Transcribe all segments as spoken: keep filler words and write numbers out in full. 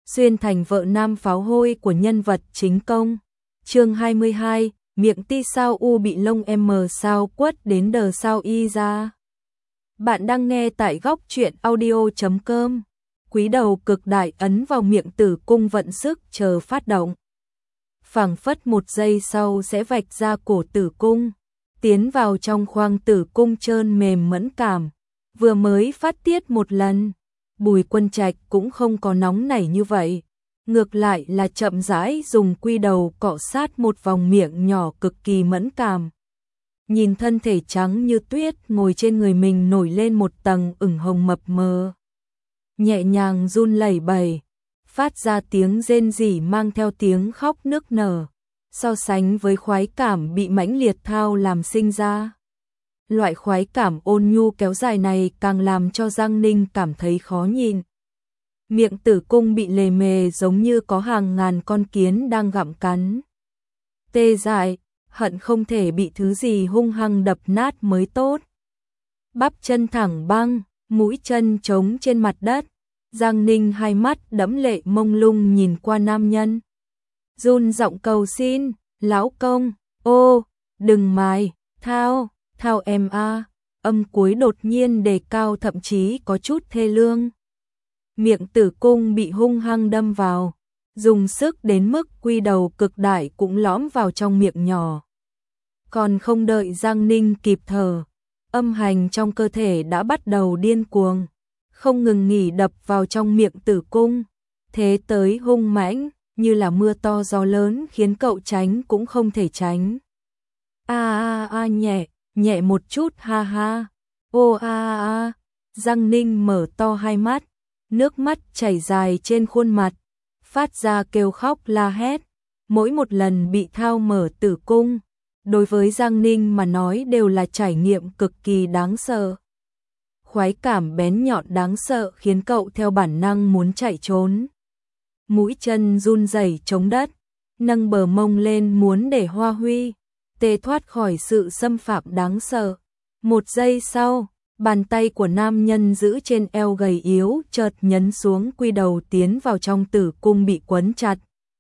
xuyên thành vợ nam pháo hôi của nhân vật chính công. Chương hai mươi hai, miệng ti sao u bị lông m sao quất đến đờ sao y ra. Bạn đang nghe tại góc truyện audio chấm com. Quý đầu cực đại ấn vào miệng tử cung vận sức chờ phát động. Phảng phất một giây sau sẽ vạch ra cổ tử cung, tiến vào trong khoang tử cung trơn mềm mẫn cảm. Vừa mới phát tiết một lần, Bùi Quân Trạch cũng không có nóng nảy như vậy. Ngược lại là chậm rãi dùng quy đầu cọ sát một vòng miệng nhỏ cực kỳ mẫn cảm. Nhìn thân thể trắng như tuyết ngồi trên người mình nổi lên một tầng ửng hồng mập mờ. Nhẹ nhàng run lẩy bẩy, phát ra tiếng rên rỉ mang theo tiếng khóc nức nở, so sánh với khoái cảm bị mãnh liệt thao làm sinh ra. Loại khoái cảm ôn nhu kéo dài này càng làm cho Giang Ninh cảm thấy khó nhìn. Miệng tử cung bị lề mề giống như có hàng ngàn con kiến đang gặm cắn. Tê dại, hận không thể bị thứ gì hung hăng đập nát mới tốt. Bắp chân thẳng băng, mũi chân trống trên mặt đất. Giang Ninh hai mắt đẫm lệ mông lung nhìn qua nam nhân. Run giọng cầu xin, lão công, ô, đừng mài, thao, thao em a. Âm cuối đột nhiên đề cao thậm chí có chút thê lương. Miệng tử cung bị hung hăng đâm vào, dùng sức đến mức quy đầu cực đại cũng lõm vào trong miệng nhỏ. Còn không đợi Giang Ninh kịp thở, âm hành trong cơ thể đã bắt đầu điên cuồng, không ngừng nghỉ đập vào trong miệng tử cung, thế tới hung mãnh, như là mưa to gió lớn khiến cậu tránh cũng không thể tránh. A a a nhẹ, nhẹ một chút ha ha, ô a a a. Giang Ninh mở to hai mắt, nước mắt chảy dài trên khuôn mặt, phát ra kêu khóc la hét. Mỗi một lần bị thao mở tử cung, đối với Giang Ninh mà nói đều là trải nghiệm cực kỳ đáng sợ. Khoái cảm bén nhọn đáng sợ khiến cậu theo bản năng muốn chạy trốn. Mũi chân run rẩy chống đất, nâng bờ mông lên muốn để Hoa Huy tê thoát khỏi sự xâm phạm đáng sợ. Một giây sau, bàn tay của nam nhân giữ trên eo gầy yếu chợt nhấn xuống quy đầu tiến vào trong tử cung bị quấn chặt.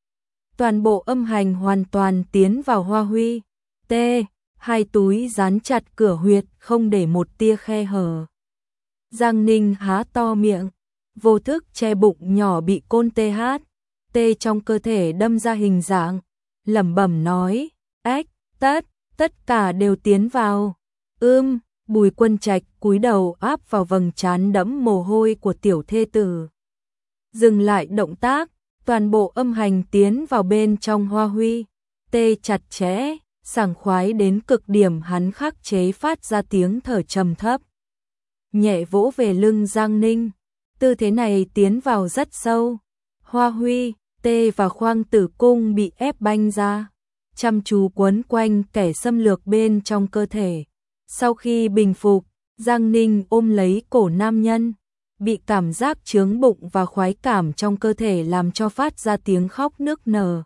Toàn bộ âm hành hoàn toàn tiến vào Hoa Huy tê, hai túi dán chặt cửa huyệt không để một tia khe hở. Giang Ninh há to miệng, vô thức che bụng nhỏ bị côn tê hát, tê trong cơ thể đâm ra hình dạng, lẩm bẩm nói, ách, tất, tất cả đều tiến vào. Ưm, Bùi Quân Trạch cúi đầu áp vào vầng trán đẫm mồ hôi của tiểu thê tử. Dừng lại động tác, toàn bộ âm hành tiến vào bên trong Hoa Huy, tê chặt chẽ, sảng khoái đến cực điểm, hắn khắc chế phát ra tiếng thở trầm thấp. Nhẹ vỗ về lưng Giang Ninh, tư thế này tiến vào rất sâu. Hoa Huy, tê và khoang tử cung bị ép banh ra, chăm chú quấn quanh kẻ xâm lược bên trong cơ thể. Sau khi bình phục, Giang Ninh ôm lấy cổ nam nhân, bị cảm giác chướng bụng và khoái cảm trong cơ thể làm cho phát ra tiếng khóc nức nở.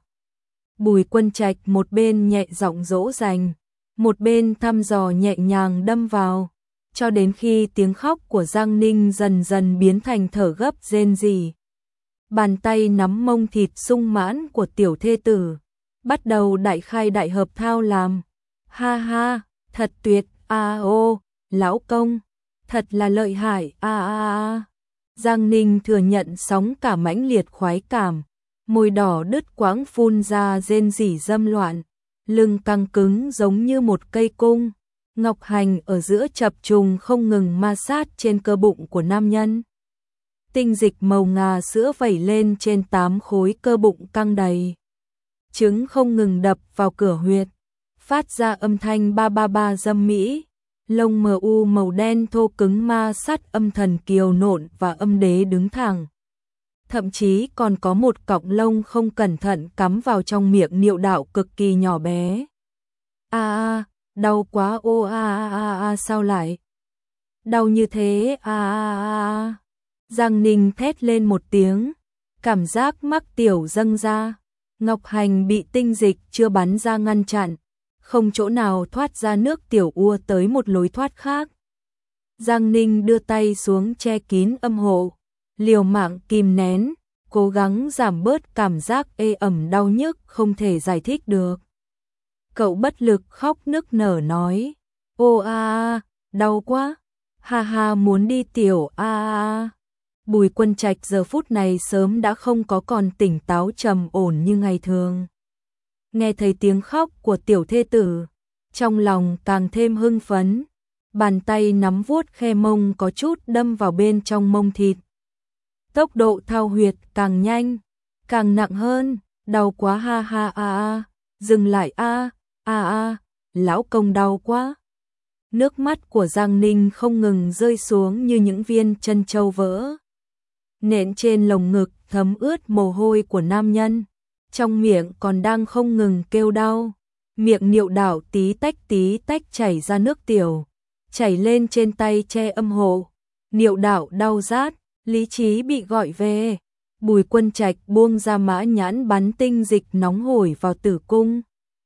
Bùi Quân Trạch một bên nhẹ giọng dỗ dành, một bên thăm dò nhẹ nhàng đâm vào, cho đến khi tiếng khóc của Giang Ninh dần dần biến thành thở gấp rên rỉ. Bàn tay nắm mông thịt sung mãn của tiểu thê tử, bắt đầu đại khai đại hợp thao làm. Ha ha, thật tuyệt, a ô, lão công, thật là lợi hại, a a a. Giang Ninh thừa nhận sóng cả mãnh liệt khoái cảm, môi đỏ đứt quãng phun ra rên rỉ dâm loạn, lưng căng cứng giống như một cây cung, ngọc hành ở giữa chập trùng không ngừng ma sát trên cơ bụng của nam nhân. Tinh dịch màu ngà sữa vẩy lên trên tám khối cơ bụng căng đầy. Trứng không ngừng đập vào cửa huyệt, phát ra âm thanh ba ba ba dâm mỹ. Lông mờ u màu đen thô cứng ma sát âm thần kiều nộn và âm đế đứng thẳng. Thậm chí còn có một cọng lông không cẩn thận cắm vào trong miệng niệu đạo cực kỳ nhỏ bé. A a, đau quá, ô a a a a, sao lại đau như thế, a a a a. Giang Ninh thét lên một tiếng, cảm giác mắc tiểu dâng ra, ngọc hành bị tinh dịch chưa bắn ra ngăn chặn, không chỗ nào thoát ra nước tiểu ua tới một lối thoát khác. Giang Ninh đưa tay xuống che kín âm hộ, liều mạng kìm nén, cố gắng giảm bớt cảm giác ê ẩm đau nhức không thể giải thích được. Cậu bất lực khóc nức nở nói, ô a a, đau quá, ha ha muốn đi tiểu a a. Bùi Quân Trạch giờ phút này sớm đã không có còn tỉnh táo trầm ổn như ngày thường. Nghe thấy tiếng khóc của tiểu thê tử, trong lòng càng thêm hưng phấn, bàn tay nắm vuốt khe mông có chút đâm vào bên trong mông thịt. Tốc độ thao huyệt càng nhanh, càng nặng hơn, đau quá ha ha a a, dừng lại a a a, lão công đau quá. Nước mắt của Giang Ninh không ngừng rơi xuống như những viên chân châu vỡ. Nện trên lồng ngực thấm ướt mồ hôi của nam nhân, trong miệng còn đang không ngừng kêu đau. Miệng niệu đạo tí tách tí tách chảy ra nước tiểu, chảy lên trên tay che âm hộ. Niệu đạo đau rát, lý trí bị gọi về. Bùi Quân Trạch buông ra mã nhãn bắn tinh dịch nóng hổi vào tử cung.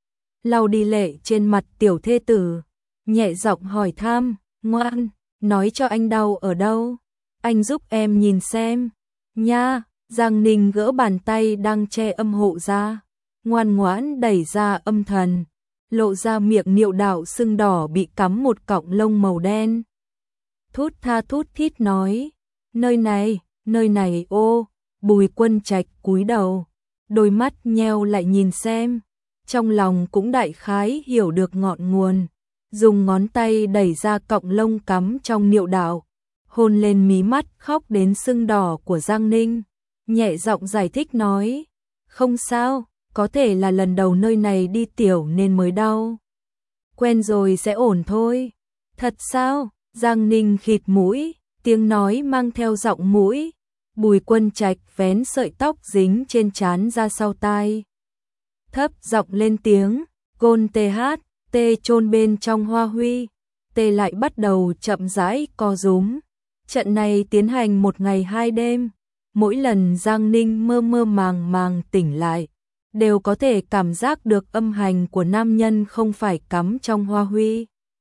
Lau đi lệ trên mặt tiểu thê tử, nhẹ giọng hỏi thăm, ngoan, nói cho anh đau ở đâu, anh giúp em nhìn xem. Nha, Giang Ninh gỡ bàn tay đang che âm hộ ra, ngoan ngoãn đẩy ra âm thần, lộ ra miệng niệu đạo sưng đỏ bị cắm một cọng lông màu đen. Thút tha thút thít nói, nơi này, nơi này ô. Bùi Quân Trạch cúi đầu, đôi mắt nheo lại nhìn xem, trong lòng cũng đại khái hiểu được ngọn nguồn, dùng ngón tay đẩy ra cọng lông cắm trong niệu đạo, hôn lên mí mắt khóc đến sưng đỏ của Giang Ninh, nhẹ giọng giải thích nói, không sao, có thể là lần đầu nơi này đi tiểu nên mới đau. Quen rồi sẽ ổn thôi. Thật sao? Giang Ninh khịt mũi, tiếng nói mang theo giọng mũi. Bùi Quân Trạch vén sợi tóc dính trên trán ra sau tai, thấp giọng lên tiếng, gôn tê hát, tê chôn bên trong hoa huy, tê lại bắt đầu chậm rãi co rúm. Trận này tiến hành một ngày hai đêm, mỗi lần Giang Ninh mơ mơ màng màng tỉnh lại, đều có thể cảm giác được âm hành của nam nhân không phải cắm trong hoa huy.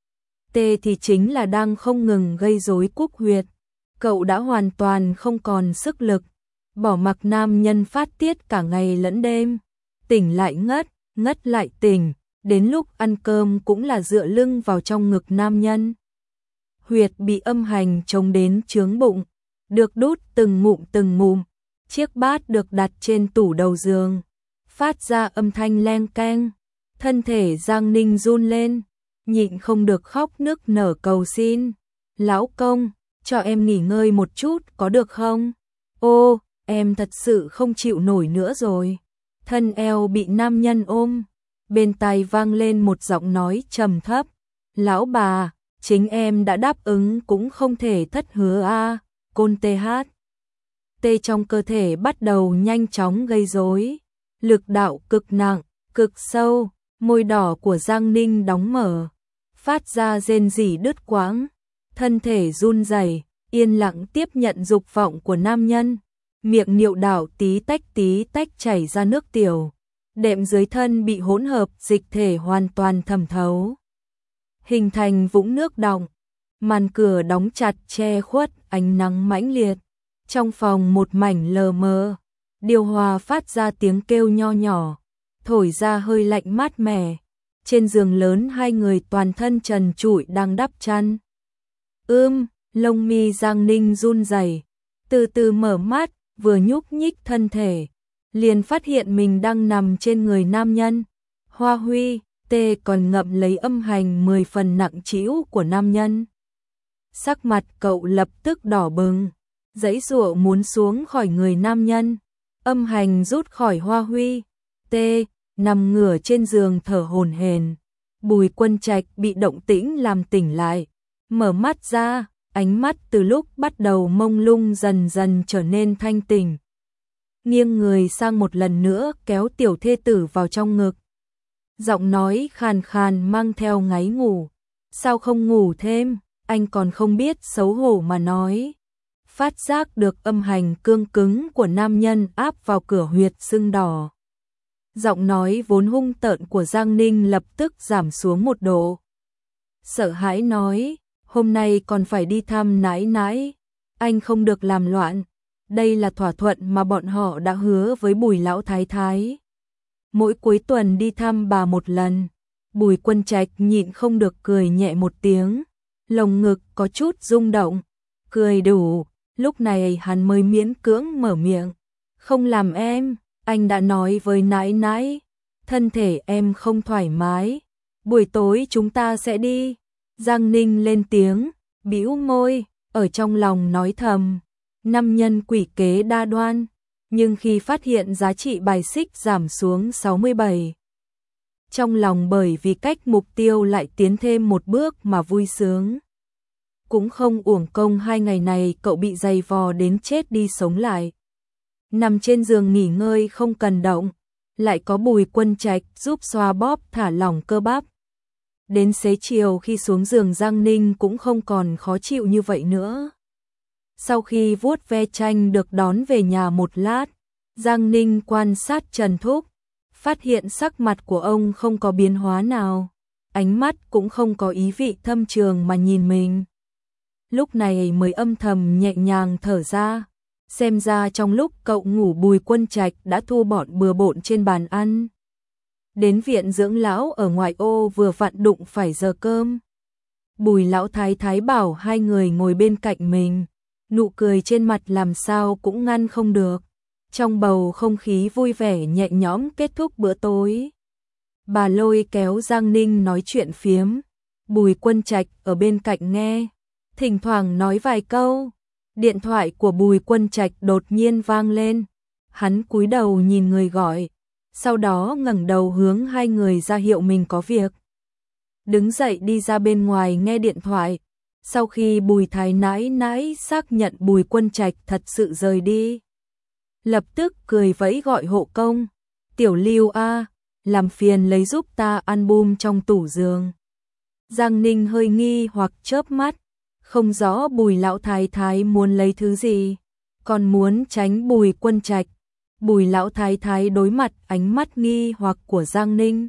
Tê thì chính là đang không ngừng gây rối cúc huyệt. Cậu đã hoàn toàn không còn sức lực, bỏ mặc nam nhân phát tiết cả ngày lẫn đêm, tỉnh lại ngất, ngất lại tỉnh, đến lúc ăn cơm cũng là dựa lưng vào trong ngực nam nhân. Huyệt bị âm hành chống đến chướng bụng, được đút từng ngụm từng ngụm, chiếc bát được đặt trên tủ đầu giường, phát ra âm thanh leng keng, thân thể Giang Ninh run lên, nhịn không được khóc nức nở cầu xin, lão công, cho em nghỉ ngơi một chút có được không? Ô, em thật sự không chịu nổi nữa rồi. Thân eo bị nam nhân ôm, bên tai vang lên một giọng nói trầm thấp, lão bà, chính em đã đáp ứng cũng không thể thất hứa a. À. Côn tê hát. Tê trong cơ thể bắt đầu nhanh chóng gây rối, lực đạo cực nặng, cực sâu, môi đỏ của Giang Ninh đóng mở, phát ra rên rỉ đứt quãng. Thân thể run rẩy, yên lặng tiếp nhận dục vọng của nam nhân, miệng niệu đạo tí tách tí tách chảy ra nước tiểu, đệm dưới thân bị hỗn hợp dịch thể hoàn toàn thẩm thấu, hình thành vũng nước đọng. Màn cửa đóng chặt che khuất ánh nắng mãnh liệt, trong phòng một mảnh lờ mờ, điều hòa phát ra tiếng kêu nho nhỏ, thổi ra hơi lạnh mát mẻ. Trên giường lớn hai người toàn thân trần trụi đang đắp chăn. Ưm, lông mi Giang Ninh run rẩy, từ từ mở mắt, vừa nhúc nhích thân thể, liền phát hiện mình đang nằm trên người nam nhân. Hoa huy, tê còn ngậm lấy âm hành mười phần nặng trĩu của nam nhân. Sắc mặt cậu lập tức đỏ bừng, giãy giụa muốn xuống khỏi người nam nhân. Âm hành rút khỏi hoa huy, tê nằm ngửa trên giường thở hổn hển. Bùi Quân Trạch bị động tĩnh làm tỉnh lại, mở mắt ra, ánh mắt từ lúc bắt đầu mông lung dần dần trở nên thanh tỉnh. Nghiêng người sang một lần nữa kéo tiểu thê tử vào trong ngực. Giọng nói khàn khàn mang theo ngáy ngủ. Sao không ngủ thêm, anh còn không biết xấu hổ mà nói. Phát giác được âm hành cương cứng của nam nhân áp vào cửa huyệt sưng đỏ. Giọng nói vốn hung tợn của Giang Ninh lập tức giảm xuống một độ. Sợ hãi nói, hôm nay còn phải đi thăm nãi nãi, anh không được làm loạn. Đây là thỏa thuận mà bọn họ đã hứa với Bùi lão thái thái. Mỗi cuối tuần đi thăm bà một lần. Bùi Quân Trạch nhịn không được cười nhẹ một tiếng, lồng ngực có chút rung động, cười đủ, lúc này hắn mới miễn cưỡng mở miệng. Không làm em, anh đã nói với nãi nãi, thân thể em không thoải mái, buổi tối chúng ta sẽ đi. Giang Ninh lên tiếng, bĩu môi, ở trong lòng nói thầm, nam nhân quỷ kế đa đoan, nhưng khi phát hiện giá trị bài xích giảm xuống sáu mươi bảy, trong lòng bởi vì cách mục tiêu lại tiến thêm một bước mà vui sướng. Cũng không uổng công hai ngày này cậu bị dày vò đến chết đi sống lại. Nằm trên giường nghỉ ngơi không cần động, lại có Bùi Quân Trạch giúp xoa bóp thả lỏng cơ bắp. Đến xế chiều khi xuống giường Giang Ninh cũng không còn khó chịu như vậy nữa. Sau khi vuốt ve tranh được đón về nhà một lát, Giang Ninh quan sát Trần Thúc, phát hiện sắc mặt của ông không có biến hóa nào, ánh mắt cũng không có ý vị thâm trường mà nhìn mình. Lúc này mới âm thầm nhẹ nhàng thở ra, xem ra trong lúc cậu ngủ Bùi Quân Trạch đã thu bọn bừa bộn trên bàn ăn. Đến viện dưỡng lão ở ngoại ô vừa vặn đụng phải giờ cơm. Bùi lão thái thái bảo hai người ngồi bên cạnh mình, nụ cười trên mặt làm sao cũng ngăn không được. Trong bầu không khí vui vẻ nhẹ nhõm kết thúc bữa tối. Bà lôi kéo Giang Ninh nói chuyện phiếm, Bùi Quân Trạch ở bên cạnh nghe, thỉnh thoảng nói vài câu. Điện thoại của Bùi Quân Trạch đột nhiên vang lên, hắn cúi đầu nhìn người gọi, sau đó ngẩng đầu hướng hai người ra hiệu mình có việc. Đứng dậy đi ra bên ngoài nghe điện thoại, sau khi Bùi thái nãi nãi xác nhận Bùi Quân Trạch thật sự rời đi, lập tức cười vẫy gọi hộ công, Tiểu Lưu a, làm phiền lấy giúp ta album trong tủ giường. Giang Ninh hơi nghi hoặc chớp mắt, không rõ Bùi lão thái thái muốn lấy thứ gì, còn muốn tránh Bùi Quân Trạch. Bùi lão thái thái đối mặt ánh mắt nghi hoặc của Giang Ninh,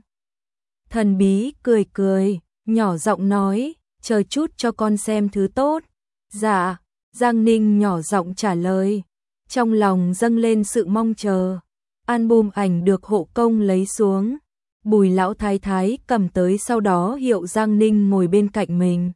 thần bí cười cười, nhỏ giọng nói, chờ chút cho con xem thứ tốt. Dạ, Giang Ninh nhỏ giọng trả lời, trong lòng dâng lên sự mong chờ. Album ảnh được hộ công lấy xuống, Bùi lão thái thái cầm tới, sau đó hiệu Giang Ninh ngồi bên cạnh mình.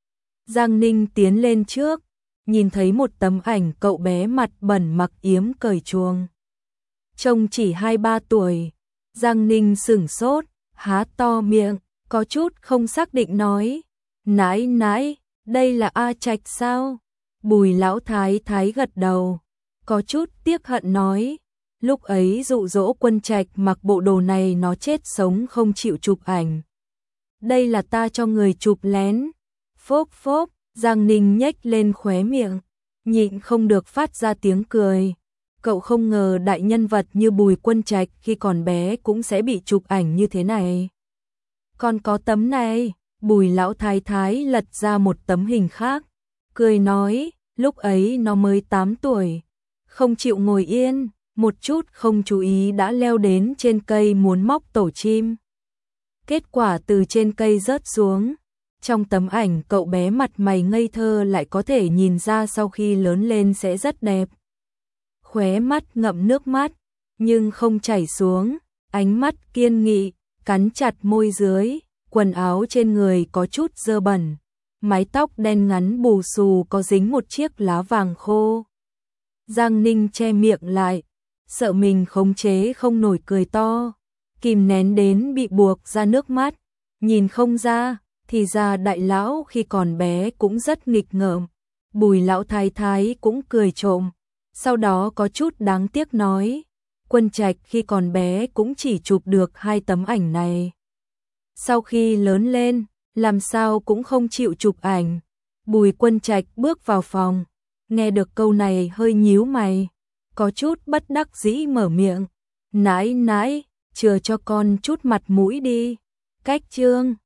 Giang Ninh tiến lên trước, nhìn thấy một tấm ảnh cậu bé mặt bẩn mặc yếm cởi chuồng, trông chỉ hai ba tuổi. Giang Ninh sửng sốt, há to miệng, có chút không xác định nói, nãi nãi, đây là A Trạch sao? Bùi lão thái thái gật đầu, có chút tiếc hận nói, lúc ấy dụ dỗ Quân Trạch mặc bộ đồ này nó chết sống không chịu chụp ảnh. Đây là ta cho người chụp lén. Phốp phốp, Giang Ninh nhếch lên khóe miệng, nhịn không được phát ra tiếng cười. Cậu không ngờ đại nhân vật như Bùi Quân Trạch khi còn bé cũng sẽ bị chụp ảnh như thế này. Còn có tấm này, Bùi lão thái thái lật ra một tấm hình khác, cười nói, lúc ấy nó mới tám tuổi, không chịu ngồi yên, một chút không chú ý đã leo đến trên cây muốn móc tổ chim. Kết quả từ trên cây rớt xuống. Trong tấm ảnh cậu bé mặt mày ngây thơ lại có thể nhìn ra sau khi lớn lên sẽ rất đẹp. Khóe mắt ngậm nước mắt, nhưng không chảy xuống, ánh mắt kiên nghị, cắn chặt môi dưới, quần áo trên người có chút dơ bẩn, mái tóc đen ngắn bù xù có dính một chiếc lá vàng khô. Giang Ninh che miệng lại, sợ mình khống chế không nổi cười to, kìm nén đến bị buộc ra nước mắt, nhìn không ra. Thì ra đại lão khi còn bé cũng rất nghịch ngợm. Bùi lão thái thái cũng cười trộm, sau đó có chút đáng tiếc nói, Quân Trạch khi còn bé cũng chỉ chụp được hai tấm ảnh này. Sau khi lớn lên, làm sao cũng không chịu chụp ảnh. Bùi Quân Trạch bước vào phòng, nghe được câu này hơi nhíu mày, có chút bất đắc dĩ mở miệng, nãi nãi, chừa cho con chút mặt mũi đi. Cách chương